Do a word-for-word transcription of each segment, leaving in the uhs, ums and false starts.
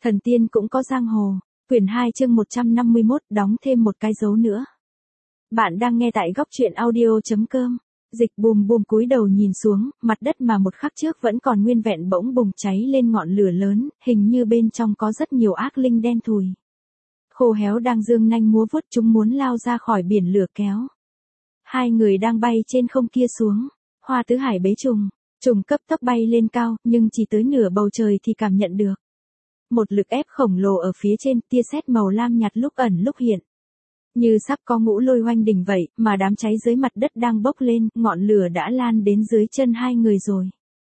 Thần tiên cũng có giang hồ, quyển hai chương một trăm năm mươi mốt, đóng thêm một cái dấu nữa. Bạn đang nghe tại góc truyện audio.com. Dịch bùm bùm cúi đầu nhìn xuống, mặt đất mà một khắc trước vẫn còn nguyên vẹn bỗng bùng cháy lên ngọn lửa lớn, hình như bên trong có rất nhiều ác linh đen thùi. Khô héo đang dương nanh múa vuốt, chúng muốn lao ra khỏi biển lửa kéo. Hai người đang bay trên không kia xuống. Hoa Tứ Hải bế trùng, trùng cấp tốc bay lên cao, nhưng chỉ tới nửa bầu trời thì cảm nhận được một lực ép khổng lồ ở phía trên, tia sét màu lam nhạt lúc ẩn lúc hiện. Như sắp có ngũ lôi oanh đỉnh vậy, mà đám cháy dưới mặt đất đang bốc lên, ngọn lửa đã lan đến dưới chân hai người rồi.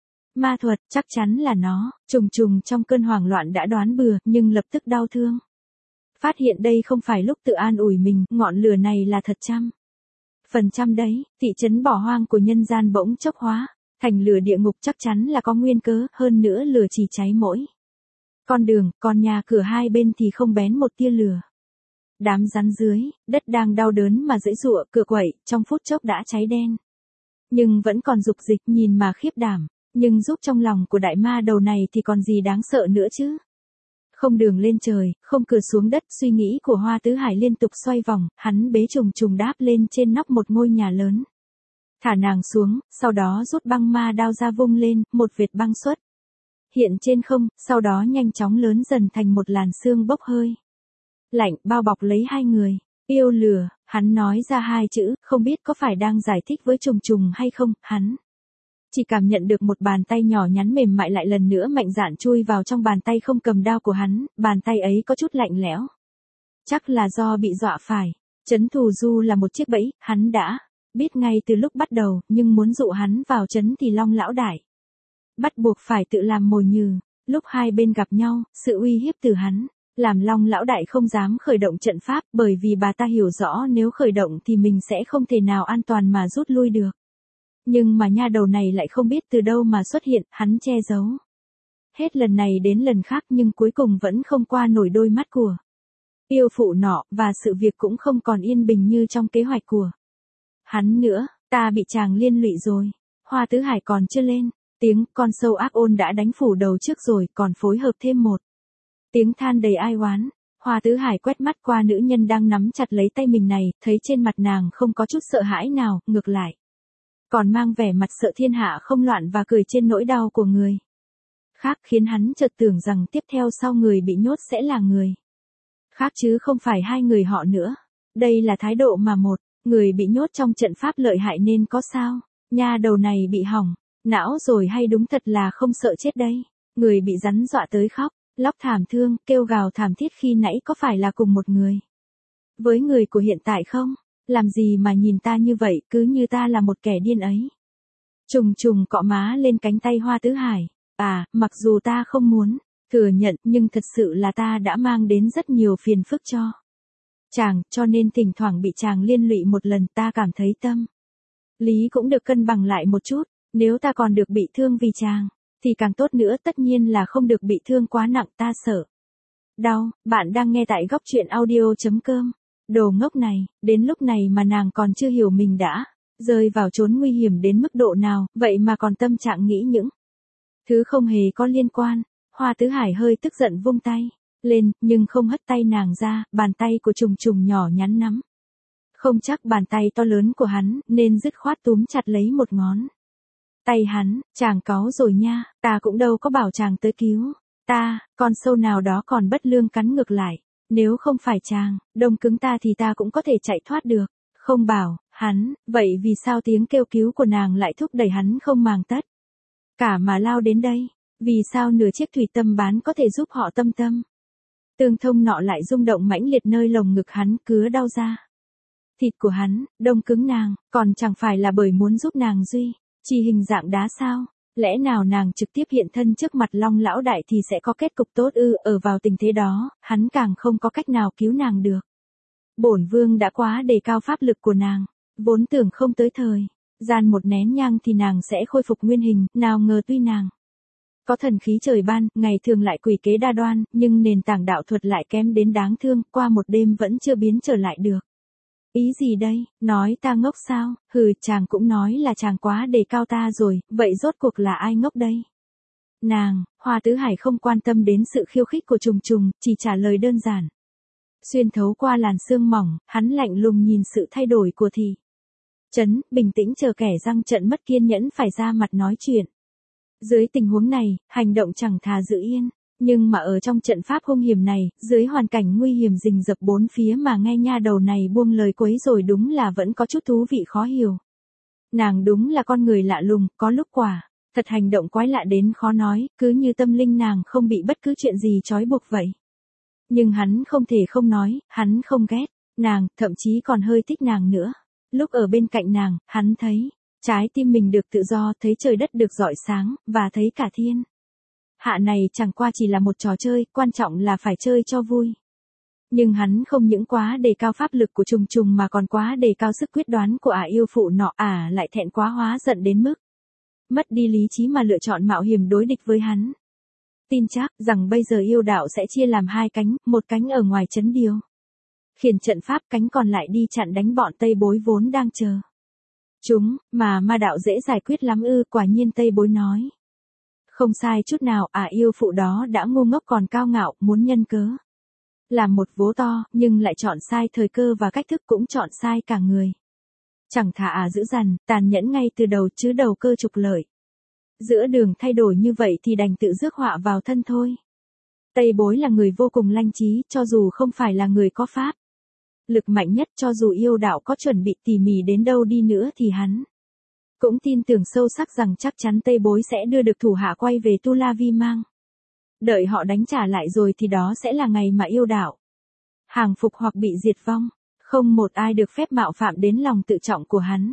Ma thuật, chắc chắn là nó, trùng trùng trong cơn hoảng loạn đã đoán bừa, nhưng lập tức đau thương. Phát hiện đây không phải lúc tự an ủi mình, ngọn lửa này là thật trăm. Phần trăm đấy, thị trấn bỏ hoang của nhân gian bỗng chốc hóa thành lửa địa ngục, chắc chắn là có nguyên cớ, hơn nữa lửa chỉ cháy mỗi con đường, còn nhà cửa hai bên thì không bén một tia lửa. Đám rắn dưới đất đang đau đớn mà giãy giụa, cựa quậy, trong phút chốc đã cháy đen. Nhưng vẫn còn dục dịch, nhìn mà khiếp đảm, nhưng giúp trong lòng của đại ma đầu này thì còn gì đáng sợ nữa chứ. Không đường lên trời, không cửa xuống đất, suy nghĩ của Hoa Tứ Hải liên tục xoay vòng, hắn bế trùng trùng đáp lên trên nóc một ngôi nhà lớn. Thả nàng xuống, sau đó rút băng ma đao ra vung lên, một vệt băng xuất hiện trên không, sau đó nhanh chóng lớn dần thành một làn sương bốc hơi lạnh bao bọc lấy hai người. Yêu lửa, hắn nói ra hai chữ, không biết có phải đang giải thích với trùng trùng hay không, hắn chỉ cảm nhận được một bàn tay nhỏ nhắn mềm mại lại lần nữa mạnh dạn chui vào trong bàn tay không cầm đao của hắn, bàn tay ấy có chút lạnh lẽo. Chắc là do bị dọa phải. Trấn Thù Du là một chiếc bẫy, hắn đã biết ngay từ lúc bắt đầu, nhưng muốn dụ hắn vào trấn thì Long lão đại bắt buộc phải tự làm mồi nhử. Lúc hai bên gặp nhau, sự uy hiếp từ hắn làm Long lão đại không dám khởi động trận pháp, bởi vì bà ta hiểu rõ nếu khởi động thì mình sẽ không thể nào an toàn mà rút lui được. Nhưng mà nha đầu này lại không biết từ đâu mà xuất hiện, hắn che giấu hết lần này đến lần khác, nhưng cuối cùng vẫn không qua nổi đôi mắt của yêu phụ nọ, và sự việc cũng không còn yên bình như trong kế hoạch của hắn nữa. Ta bị chàng liên lụy rồi. Hoa Tứ Hải còn chưa lên tiếng, con sâu ác ôn đã đánh phủ đầu trước rồi, còn phối hợp thêm một tiếng than đầy ai oán. Hoa Tứ Hải quét mắt qua nữ nhân đang nắm chặt lấy tay mình này, thấy trên mặt nàng không có chút sợ hãi nào, ngược lại còn mang vẻ mặt sợ thiên hạ không loạn và cười trên nỗi đau của người khác, khiến hắn chợt tưởng rằng tiếp theo sau người bị nhốt sẽ là người khác chứ không phải hai người họ nữa. Đây là thái độ mà một người bị nhốt trong trận pháp lợi hại nên có sao? Nha đầu này bị hỏng não rồi hay đúng thật là không sợ chết đây? Người bị rắn dọa tới khóc lóc thảm thương, kêu gào thảm thiết khi nãy có phải là cùng một người với người của hiện tại không? Làm gì mà nhìn ta như vậy, cứ như ta là một kẻ điên ấy. Trùng trùng cọ má lên cánh tay Hoa Tứ Hải. À, mặc dù ta không muốn thừa nhận, nhưng thật sự là ta đã mang đến rất nhiều phiền phức cho chàng, cho nên thỉnh thoảng bị chàng liên lụy một lần, ta cảm thấy tâm lý cũng được cân bằng lại một chút. Nếu ta còn được bị thương vì chàng thì càng tốt nữa, tất nhiên là không được bị thương quá nặng, ta sợ đau. Bạn đang nghe tại góc truyện audio.com. Đồ ngốc này, đến lúc này mà nàng còn chưa hiểu mình đã rơi vào chốn nguy hiểm đến mức độ nào, vậy mà còn tâm trạng nghĩ những thứ không hề có liên quan. Hoa Tứ Hải hơi tức giận vung tay lên, nhưng không hất tay nàng ra, bàn tay của trùng trùng nhỏ nhắn nắm không chắc bàn tay to lớn của hắn, nên dứt khoát túm chặt lấy một ngón tay hắn. Chàng cáu rồi nha, ta cũng đâu có bảo chàng tới cứu ta, con sâu nào đó còn bất lương cắn ngược lại. Nếu không phải chàng đông cứng ta thì ta cũng có thể chạy thoát được. Không bảo hắn, vậy vì sao tiếng kêu cứu của nàng lại thúc đẩy hắn không màng tất cả mà lao đến đây? Vì sao nửa chiếc thủy tâm bán có thể giúp họ tâm tâm tương thông nọ lại rung động mãnh liệt nơi lồng ngực hắn, cứa đau ra thịt của hắn, đông cứng nàng, còn chẳng phải là bởi muốn giúp nàng duy trì hình dạng đá sao? Lẽ nào nàng trực tiếp hiện thân trước mặt Long lão đại thì sẽ có kết cục tốt ư? Ở vào tình thế đó, hắn càng không có cách nào cứu nàng được. Bổn vương đã quá đề cao pháp lực của nàng, vốn tưởng không tới thời gian một nén nhang thì nàng sẽ khôi phục nguyên hình, nào ngờ tuy nàng có thần khí trời ban, ngày thường lại quỷ kế đa đoan, nhưng nền tảng đạo thuật lại kém đến đáng thương, qua một đêm vẫn chưa biến trở lại được. Ý gì đây, nói ta ngốc sao? Hừ, chàng cũng nói là chàng quá đề cao ta rồi, vậy rốt cuộc là ai ngốc đây? Nàng, Hoa Tứ Hải không quan tâm đến sự khiêu khích của Trùng Trùng, chỉ trả lời đơn giản. Xuyên thấu qua làn sương mỏng, hắn lạnh lùng nhìn sự thay đổi của Thị Trấn, bình tĩnh chờ kẻ răng trận mất kiên nhẫn phải ra mặt nói chuyện. Dưới tình huống này, hành động chẳng thà giữ yên. Nhưng mà ở trong trận pháp hung hiểm này, dưới hoàn cảnh nguy hiểm rình rập bốn phía mà nghe nha đầu này buông lời quấy rồi đúng là vẫn có chút thú vị khó hiểu. Nàng đúng là con người lạ lùng, có lúc quả thật hành động quái lạ đến khó nói, cứ như tâm linh nàng không bị bất cứ chuyện gì trói buộc vậy. Nhưng hắn không thể không nói, hắn không ghét nàng, thậm chí còn hơi thích nàng nữa. Lúc ở bên cạnh nàng, hắn thấy trái tim mình được tự do, thấy trời đất được rọi sáng, và thấy cả thiên hạ này chẳng qua chỉ là một trò chơi, quan trọng là phải chơi cho vui. Nhưng hắn không những quá đề cao pháp lực của Trùng Trùng mà còn quá đề cao sức quyết đoán của ả yêu phụ nọ, ả lại thẹn quá hóa giận đến mức mất đi lý trí mà lựa chọn mạo hiểm đối địch với hắn. Tin chắc rằng bây giờ yêu đạo sẽ chia làm hai cánh, một cánh ở ngoài trấn điều khiển trận pháp, cánh còn lại đi chặn đánh bọn Tây Bối vốn đang chờ chúng, mà ma đạo dễ giải quyết lắm ư? Quả nhiên Tây Bối nói không sai chút nào, ả yêu phụ đó đã ngu ngốc còn cao ngạo, muốn nhân cớ làm một vố to, nhưng lại chọn sai thời cơ và cách thức, cũng chọn sai cả người. Chẳng thà ả dữ dằn, tàn nhẫn ngay từ đầu chứ đầu cơ trục lợi. Giữa đường thay đổi như vậy thì đành tự rước họa vào thân thôi. Tây Bối là người vô cùng lanh trí, cho dù không phải là người có pháp lực mạnh nhất, cho dù yêu đạo có chuẩn bị tỉ mỉ đến đâu đi nữa thì hắn cũng tin tưởng sâu sắc rằng chắc chắn Tây Bối sẽ đưa được thủ hạ quay về Tu La Vi Mang. Đợi họ đánh trả lại rồi thì đó sẽ là ngày mà yêu đạo hàng phục hoặc bị diệt vong. Không một ai được phép mạo phạm đến lòng tự trọng của hắn.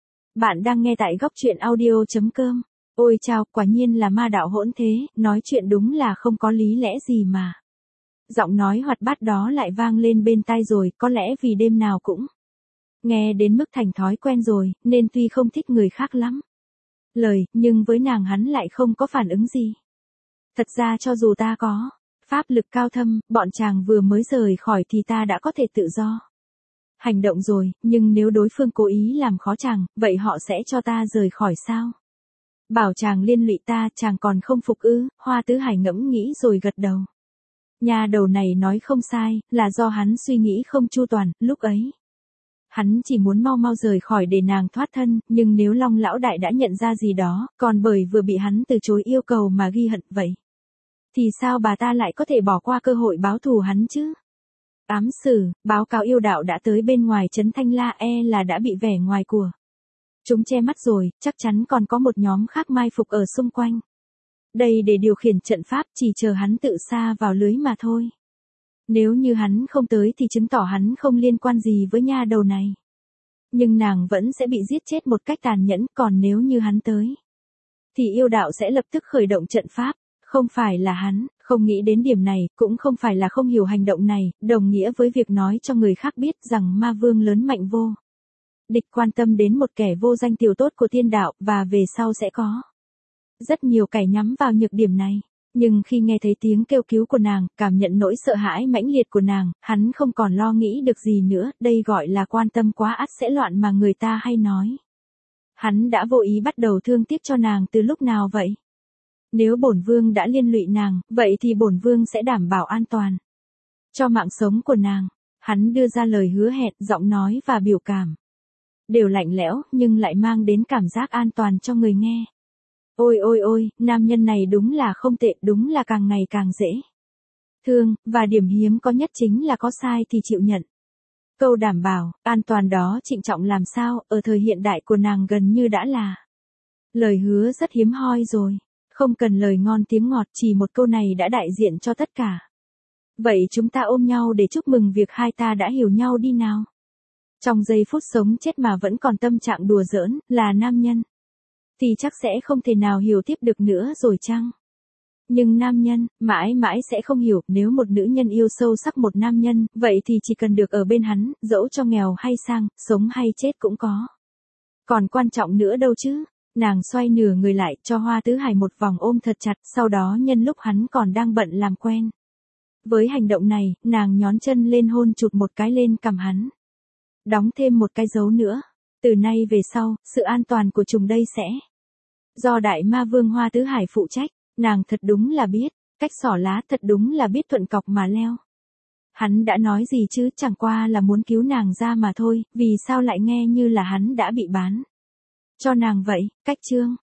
Bạn đang nghe tại góc truyện audio chấm com. Ôi chao, quả nhiên là ma đạo hỗn thế, nói chuyện đúng là không có lý lẽ gì mà. Giọng nói hoạt bát đó lại vang lên bên tai rồi, có lẽ vì đêm nào cũng nghe đến mức thành thói quen rồi, nên tuy không thích người khác lắm lời, nhưng với nàng hắn lại không có phản ứng gì. Thật ra cho dù ta có pháp lực cao thâm, bọn chàng vừa mới rời khỏi thì ta đã có thể tự do hành động rồi, nhưng nếu đối phương cố ý làm khó chàng, vậy họ sẽ cho ta rời khỏi sao? Bảo chàng liên lụy ta, chàng còn không phục ư? Hoa Tứ Hải ngẫm nghĩ rồi gật đầu. Nhà đầu này nói không sai, là do hắn suy nghĩ không chu toàn, lúc ấy hắn chỉ muốn mau mau rời khỏi để nàng thoát thân, nhưng nếu Long lão đại đã nhận ra gì đó, còn bởi vừa bị hắn từ chối yêu cầu mà ghi hận vậy, thì sao bà ta lại có thể bỏ qua cơ hội báo thù hắn chứ? Ám sử, báo cáo yêu đạo đã tới bên ngoài trấn Thanh La, e là đã bị vẻ ngoài của chúng che mắt rồi, chắc chắn còn có một nhóm khác mai phục ở xung quanh. Đây để điều khiển trận pháp, chỉ chờ hắn tự sa vào lưới mà thôi. Nếu như hắn không tới thì chứng tỏ hắn không liên quan gì với nha đầu này. Nhưng nàng vẫn sẽ bị giết chết một cách tàn nhẫn, còn nếu như hắn tới thì yêu đạo sẽ lập tức khởi động trận pháp. Không phải là hắn không nghĩ đến điểm này, cũng không phải là không hiểu hành động này, đồng nghĩa với việc nói cho người khác biết rằng ma vương lớn mạnh vô địch quan tâm đến một kẻ vô danh tiểu tốt của tiên đạo, và về sau sẽ có rất nhiều kẻ nhắm vào nhược điểm này. Nhưng khi nghe thấy tiếng kêu cứu của nàng, cảm nhận nỗi sợ hãi mãnh liệt của nàng, hắn không còn lo nghĩ được gì nữa, đây gọi là quan tâm quá ắt sẽ loạn mà người ta hay nói. Hắn đã vô ý bắt đầu thương tiếc cho nàng từ lúc nào vậy? Nếu bổn vương đã liên lụy nàng, vậy thì bổn vương sẽ đảm bảo an toàn cho mạng sống của nàng. Hắn đưa ra lời hứa hẹn, giọng nói và biểu cảm đều lạnh lẽo, nhưng lại mang đến cảm giác an toàn cho người nghe. Ôi ôi ôi, nam nhân này đúng là không tệ, đúng là càng ngày càng dễ thương, và điểm hiếm có nhất chính là có sai thì chịu nhận. Câu đảm bảo an toàn đó trịnh trọng làm sao, ở thời hiện đại của nàng gần như đã là lời hứa rất hiếm hoi rồi. Không cần lời ngon tiếng ngọt, chỉ một câu này đã đại diện cho tất cả. Vậy chúng ta ôm nhau để chúc mừng việc hai ta đã hiểu nhau đi nào. Trong giây phút sống chết mà vẫn còn tâm trạng đùa giỡn, là nam nhân thì chắc sẽ không thể nào hiểu tiếp được nữa rồi chăng? Nhưng nam nhân, mãi mãi sẽ không hiểu, nếu một nữ nhân yêu sâu sắc một nam nhân, vậy thì chỉ cần được ở bên hắn, dẫu cho nghèo hay sang, sống hay chết cũng có. Còn quan trọng nữa đâu chứ? Nàng xoay nửa người lại, cho Hoa Tứ Hải một vòng ôm thật chặt, sau đó nhân lúc hắn còn đang bận làm quen với hành động này, nàng nhón chân lên hôn chụt một cái lên cằm hắn. Đóng thêm một cái dấu nữa. Từ nay về sau, sự an toàn của chúng đây sẽ do Đại Ma Vương Hoa Tứ Hải phụ trách. Nàng thật đúng là biết, cách xỏ lá thật đúng là biết thuận cọc mà leo. Hắn đã nói gì chứ, chẳng qua là muốn cứu nàng ra mà thôi, vì sao lại nghe như là hắn đã bị bán cho nàng vậy, cách trương.